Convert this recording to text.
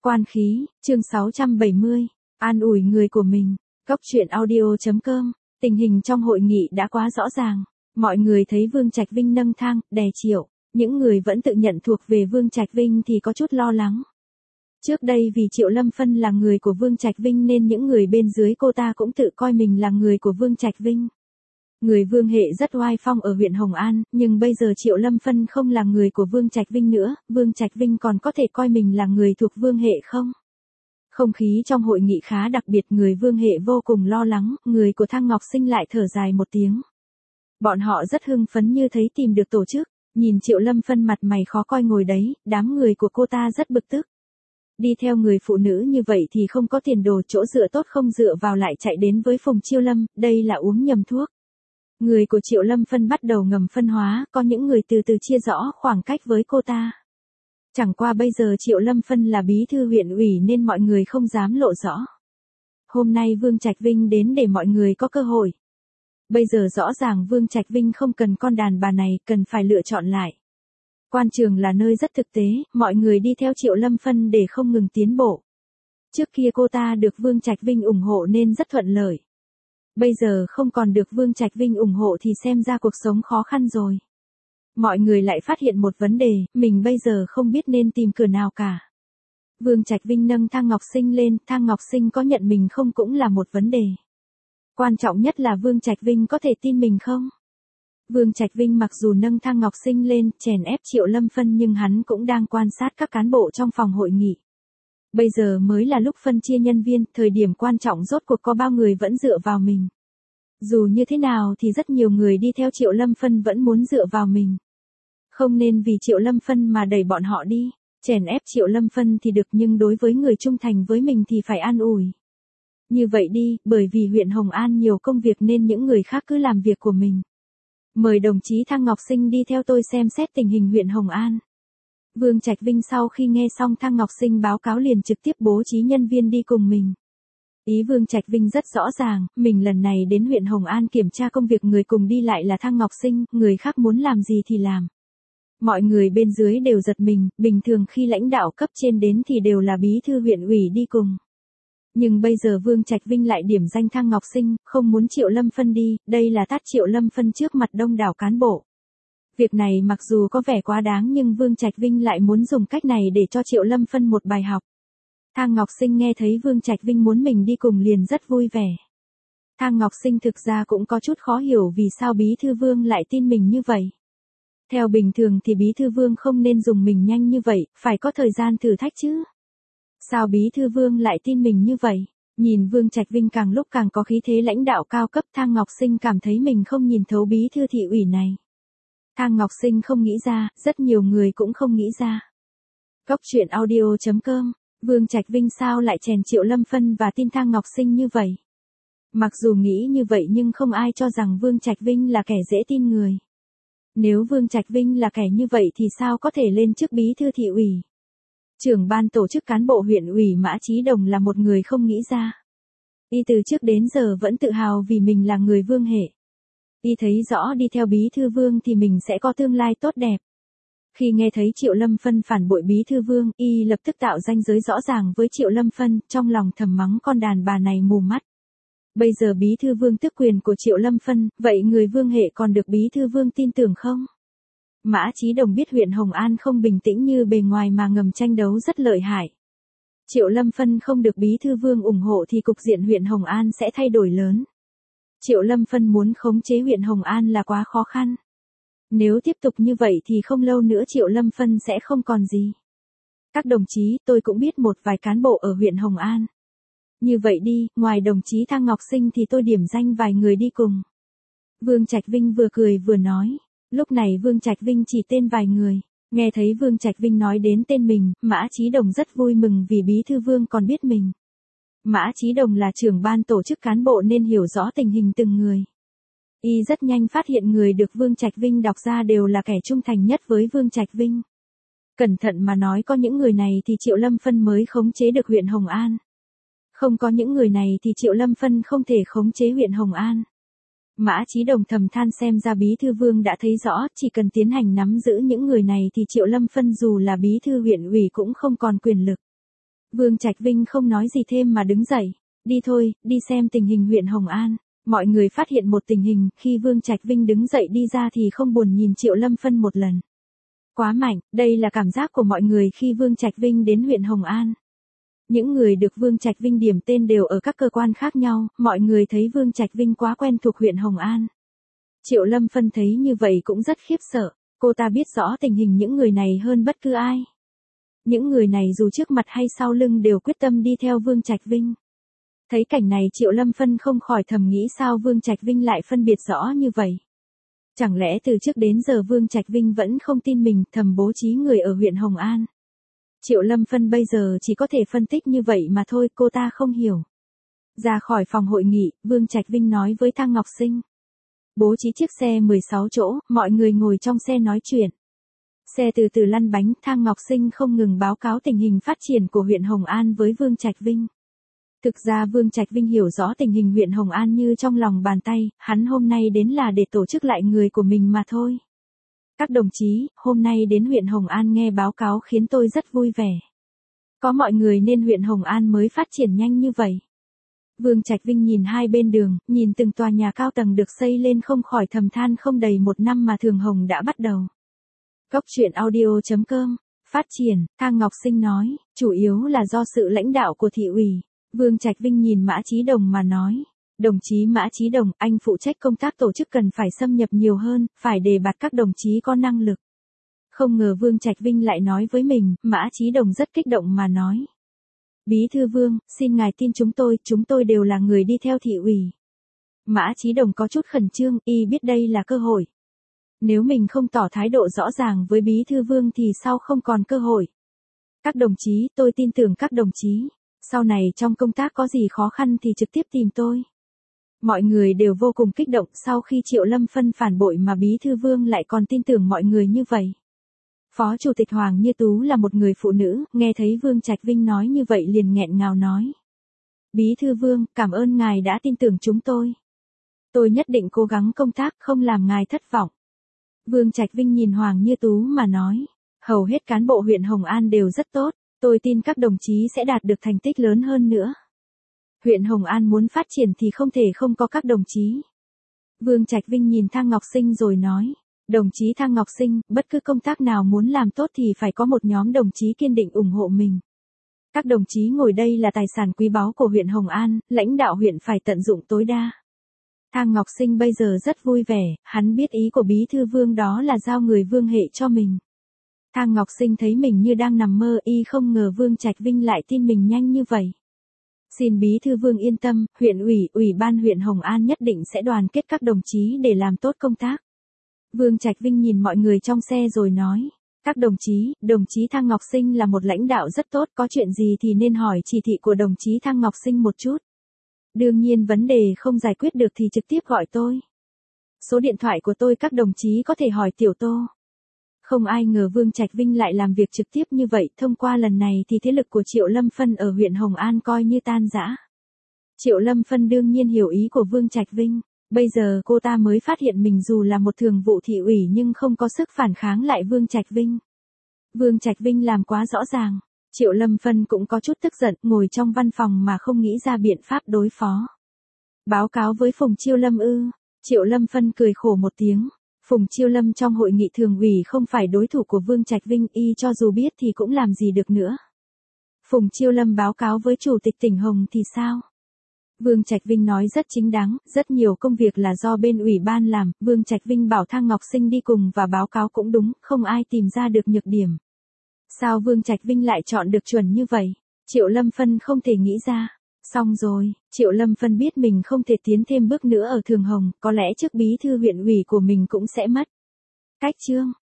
Quan khí, chương 670, an ủi người của mình. Cốc truyện audio.com. Tình hình trong hội nghị đã quá rõ ràng. Mọi người thấy Vương Trạch Vinh nâng thang, đè Triệu. Những người vẫn tự nhận thuộc về Vương Trạch Vinh thì có chút lo lắng. Trước đây vì Triệu Lâm Phân là người của Vương Trạch Vinh nên những người bên dưới cô ta cũng tự coi mình là người của Vương Trạch Vinh. Người Vương hệ rất oai phong ở huyện Hồng An, nhưng bây giờ Triệu Lâm Phân không là người của Vương Trạch Vinh nữa, Vương Trạch Vinh còn có thể coi mình là người thuộc Vương hệ không? Không khí trong hội nghị khá đặc biệt, người Vương hệ vô cùng lo lắng, người của Thang Ngọc Sinh lại thở dài một tiếng. Bọn họ rất hưng phấn như thấy tìm được tổ chức, nhìn Triệu Lâm Phân mặt mày khó coi ngồi đấy, đám người của cô ta rất bực tức. Đi theo người phụ nữ như vậy thì không có tiền đồ, chỗ dựa tốt không dựa vào lại chạy đến với Phùng Chiêu Lâm, đây là uống nhầm thuốc. Người của Triệu Lâm Phân bắt đầu ngầm phân hóa, có những người từ từ chia rõ khoảng cách với cô ta. Chẳng qua bây giờ Triệu Lâm Phân là bí thư huyện ủy nên mọi người không dám lộ rõ. Hôm nay Vương Trạch Vinh đến để mọi người có cơ hội. Bây giờ rõ ràng Vương Trạch Vinh không cần con đàn bà này, cần phải lựa chọn lại. Quan trường là nơi rất thực tế, mọi người đi theo Triệu Lâm Phân để không ngừng tiến bộ. Trước kia cô ta được Vương Trạch Vinh ủng hộ nên rất thuận lợi. Bây giờ không còn được Vương Trạch Vinh ủng hộ thì xem ra cuộc sống khó khăn rồi. Mọi người lại phát hiện một vấn đề, mình bây giờ không biết nên tìm cửa nào cả. Vương Trạch Vinh nâng Thang Ngọc Sinh lên, Thang Ngọc Sinh có nhận mình không cũng là một vấn đề. Quan trọng nhất là Vương Trạch Vinh có thể tin mình không? Vương Trạch Vinh mặc dù nâng Thang Ngọc Sinh lên, chèn ép Triệu Lâm Phân nhưng hắn cũng đang quan sát các cán bộ trong phòng hội nghị. Bây giờ mới là lúc phân chia nhân viên, thời điểm quan trọng rốt cuộc có bao người vẫn dựa vào mình. Dù như thế nào thì rất nhiều người đi theo Triệu Lâm Phân vẫn muốn dựa vào mình. Không nên vì Triệu Lâm Phân mà đẩy bọn họ đi, chèn ép Triệu Lâm Phân thì được nhưng đối với người trung thành với mình thì phải an ủi. Như vậy đi, bởi vì huyện Hồng An nhiều công việc nên những người khác cứ làm việc của mình. Mời đồng chí Thang Ngọc Sinh đi theo tôi xem xét tình hình huyện Hồng An. Vương Trạch Vinh sau khi nghe xong Thang Ngọc Sinh báo cáo liền trực tiếp bố trí nhân viên đi cùng mình. Ý Vương Trạch Vinh rất rõ ràng, mình lần này đến huyện Hồng An kiểm tra công việc, người cùng đi lại là Thang Ngọc Sinh, người khác muốn làm gì thì làm. Mọi người bên dưới đều giật mình, bình thường khi lãnh đạo cấp trên đến thì đều là bí thư huyện ủy đi cùng. Nhưng bây giờ Vương Trạch Vinh lại điểm danh Thang Ngọc Sinh, không muốn Triệu Lâm Phân đi, đây là tát Triệu Lâm Phân trước mặt đông đảo cán bộ. Việc này mặc dù có vẻ quá đáng nhưng Vương Trạch Vinh lại muốn dùng cách này để cho Triệu Lâm Phân một bài học. Thang Ngọc Sinh nghe thấy Vương Trạch Vinh muốn mình đi cùng liền rất vui vẻ. Thang Ngọc Sinh thực ra cũng có chút khó hiểu vì sao bí thư Vương lại tin mình như vậy. Theo bình thường thì bí thư Vương không nên dùng mình nhanh như vậy, phải có thời gian thử thách chứ. Sao bí thư Vương lại tin mình như vậy? Nhìn Vương Trạch Vinh càng lúc càng có khí thế lãnh đạo cao cấp, Thang Ngọc Sinh cảm thấy mình không nhìn thấu bí thư thị ủy này. Thang Ngọc Sinh không nghĩ ra, rất nhiều người cũng không nghĩ ra. Cốc truyện audio.com. Vương Trạch Vinh sao lại chèn Triệu Lâm Phân và tin Thang Ngọc Sinh như vậy? Mặc dù nghĩ như vậy nhưng không ai cho rằng Vương Trạch Vinh là kẻ dễ tin người. Nếu Vương Trạch Vinh là kẻ như vậy thì sao có thể lên chức bí thư thị ủy? Trưởng ban tổ chức cán bộ huyện ủy Mã Chí Đồng là một người không nghĩ ra. Y từ trước đến giờ vẫn tự hào vì mình là người Vương hệ. Y thấy rõ đi theo bí thư Vương thì mình sẽ có tương lai tốt đẹp. Khi nghe thấy Triệu Lâm Phân phản bội bí thư Vương, Y lập tức tạo ranh giới rõ ràng với Triệu Lâm Phân, trong lòng thầm mắng con đàn bà này mù mắt. Bây giờ bí thư Vương tước quyền của Triệu Lâm Phân, vậy người Vương hệ còn được bí thư Vương tin tưởng không? Mã Chí Đồng biết huyện Hồng An không bình tĩnh như bề ngoài mà ngầm tranh đấu rất lợi hại. Triệu Lâm Phân không được bí thư Vương ủng hộ thì cục diện huyện Hồng An sẽ thay đổi lớn. Triệu Lâm Phân muốn khống chế huyện Hồng An là quá khó khăn. Nếu tiếp tục như vậy thì không lâu nữa Triệu Lâm Phân sẽ không còn gì. Các đồng chí, tôi cũng biết một vài cán bộ ở huyện Hồng An. Như vậy đi, ngoài đồng chí Thang Ngọc Sinh thì tôi điểm danh vài người đi cùng. Vương Trạch Vinh vừa cười vừa nói. Lúc này Vương Trạch Vinh chỉ tên vài người. Nghe thấy Vương Trạch Vinh nói đến tên mình, Mã Chí Đồng rất vui mừng vì bí thư Vương còn biết mình. Mã Chí Đồng là trưởng ban tổ chức cán bộ nên hiểu rõ tình hình từng người. Y rất nhanh phát hiện người được Vương Trạch Vinh đọc ra đều là kẻ trung thành nhất với Vương Trạch Vinh. Cẩn thận mà nói có những người này thì Triệu Lâm Phân mới khống chế được huyện Hồng An. Không có những người này thì Triệu Lâm Phân không thể khống chế huyện Hồng An. Mã Chí Đồng thầm than xem ra bí thư Vương đã thấy rõ, chỉ cần tiến hành nắm giữ những người này thì Triệu Lâm Phân dù là bí thư huyện ủy cũng không còn quyền lực. Vương Trạch Vinh không nói gì thêm mà đứng dậy. Đi thôi, đi xem tình hình huyện Hồng An. Mọi người phát hiện một tình hình, khi Vương Trạch Vinh đứng dậy đi ra thì không buồn nhìn Triệu Lâm Phân một lần. Quá mạnh, đây là cảm giác của mọi người khi Vương Trạch Vinh đến huyện Hồng An. Những người được Vương Trạch Vinh điểm tên đều ở các cơ quan khác nhau, mọi người thấy Vương Trạch Vinh quá quen thuộc huyện Hồng An. Triệu Lâm Phân thấy như vậy cũng rất khiếp sợ, cô ta biết rõ tình hình những người này hơn bất cứ ai. Những người này dù trước mặt hay sau lưng đều quyết tâm đi theo Vương Trạch Vinh. Thấy cảnh này Triệu Lâm Phân không khỏi thầm nghĩ sao Vương Trạch Vinh lại phân biệt rõ như vậy. Chẳng lẽ từ trước đến giờ Vương Trạch Vinh vẫn không tin mình thầm bố trí người ở huyện Hồng An. Triệu Lâm Phân bây giờ chỉ có thể phân tích như vậy mà thôi, cô ta không hiểu. Ra khỏi phòng hội nghị, Vương Trạch Vinh nói với Thang Ngọc Sinh. Bố trí chiếc xe 16 chỗ, mọi người ngồi trong xe nói chuyện. Xe từ từ lăn bánh, Thang Ngọc Sinh không ngừng báo cáo tình hình phát triển của huyện Hồng An với Vương Trạch Vinh. Thực ra Vương Trạch Vinh hiểu rõ tình hình huyện Hồng An như trong lòng bàn tay, hắn hôm nay đến là để tổ chức lại người của mình mà thôi. Các đồng chí, hôm nay đến huyện Hồng An nghe báo cáo khiến tôi rất vui vẻ. Có mọi người nên huyện Hồng An mới phát triển nhanh như vậy. Vương Trạch Vinh nhìn hai bên đường, nhìn từng tòa nhà cao tầng được xây lên không khỏi thầm than không đầy một năm mà Thường Hồng đã bắt đầu. Cốc truyện audio.com, phát triển, Thang Ngọc Sinh nói, chủ yếu là do sự lãnh đạo của thị ủy. Vương Trạch Vinh nhìn Mã Chí Đồng mà nói, đồng chí Mã Chí Đồng, anh phụ trách công tác tổ chức cần phải xâm nhập nhiều hơn, phải đề bạt các đồng chí có năng lực. Không ngờ Vương Trạch Vinh lại nói với mình, Mã Chí Đồng rất kích động mà nói. Bí thư Vương, xin ngài tin chúng tôi đều là người đi theo thị ủy. Mã Chí Đồng có chút khẩn trương, y biết đây là cơ hội. Nếu mình không tỏ thái độ rõ ràng với Bí thư Vương thì sau không còn cơ hội. Các đồng chí, tôi tin tưởng các đồng chí. Sau này trong công tác có gì khó khăn thì trực tiếp tìm tôi. Mọi người đều vô cùng kích động sau khi Triệu Lâm Phân phản bội mà Bí thư Vương lại còn tin tưởng mọi người như vậy. Phó Chủ tịch Hoàng Như Tú là một người phụ nữ, nghe thấy Vương Trạch Vinh nói như vậy liền nghẹn ngào nói. Bí thư Vương, cảm ơn ngài đã tin tưởng chúng tôi. Tôi nhất định cố gắng công tác không làm ngài thất vọng. Vương Trạch Vinh nhìn Hoàng Như Tú mà nói. Hầu hết cán bộ huyện Hồng An đều rất tốt. Tôi tin các đồng chí sẽ đạt được thành tích lớn hơn nữa. Huyện Hồng An muốn phát triển thì không thể không có các đồng chí. Vương Trạch Vinh nhìn Thang Ngọc Sinh rồi nói. Đồng chí Thang Ngọc Sinh, bất cứ công tác nào muốn làm tốt thì phải có một nhóm đồng chí kiên định ủng hộ mình. Các đồng chí ngồi đây là tài sản quý báu của huyện Hồng An, lãnh đạo huyện phải tận dụng tối đa. Thang Ngọc Sinh bây giờ rất vui vẻ, hắn biết ý của Bí thư Vương đó là giao người Vương hệ cho mình. Thang Ngọc Sinh thấy mình như đang nằm mơ, y không ngờ Vương Trạch Vinh lại tin mình nhanh như vậy. Xin Bí thư Vương yên tâm, huyện ủy, ủy ban huyện Hồng An nhất định sẽ đoàn kết các đồng chí để làm tốt công tác. Vương Trạch Vinh nhìn mọi người trong xe rồi nói, các đồng chí Thang Ngọc Sinh là một lãnh đạo rất tốt, có chuyện gì thì nên hỏi chỉ thị của đồng chí Thang Ngọc Sinh một chút. Đương nhiên vấn đề không giải quyết được thì trực tiếp gọi tôi. Số điện thoại của tôi các đồng chí có thể hỏi Tiểu Tô. Không ai ngờ Vương Trạch Vinh lại làm việc trực tiếp như vậy, thông qua lần này thì thế lực của Triệu Lâm Phân ở huyện Hồng An coi như tan rã. Triệu Lâm Phân đương nhiên hiểu ý của Vương Trạch Vinh, bây giờ cô ta mới phát hiện mình dù là một thường vụ thị ủy nhưng không có sức phản kháng lại Vương Trạch Vinh. Vương Trạch Vinh làm quá rõ ràng, Triệu Lâm Phân cũng có chút tức giận, ngồi trong văn phòng mà không nghĩ ra biện pháp đối phó. Báo cáo với Phùng Chiêu Lâm ư? Triệu Lâm Phân cười khổ một tiếng. Phùng Chiêu Lâm trong hội nghị thường ủy không phải đối thủ của Vương Trạch Vinh, y cho dù biết thì cũng làm gì được nữa. Phùng Chiêu Lâm báo cáo với Chủ tịch tỉnh Hồng thì sao? Vương Trạch Vinh nói rất chính đáng, rất nhiều công việc là do bên ủy ban làm, Vương Trạch Vinh bảo Thang Ngọc Sinh đi cùng và báo cáo cũng đúng, không ai tìm ra được nhược điểm. Sao Vương Trạch Vinh lại chọn được chuẩn như vậy? Triệu Lâm Phân không thể nghĩ ra. Xong rồi, Triệu Lâm Phân biết mình không thể tiến thêm bước nữa ở Thường Hồng, có lẽ chức bí thư huyện ủy của mình cũng sẽ mất. Cách chương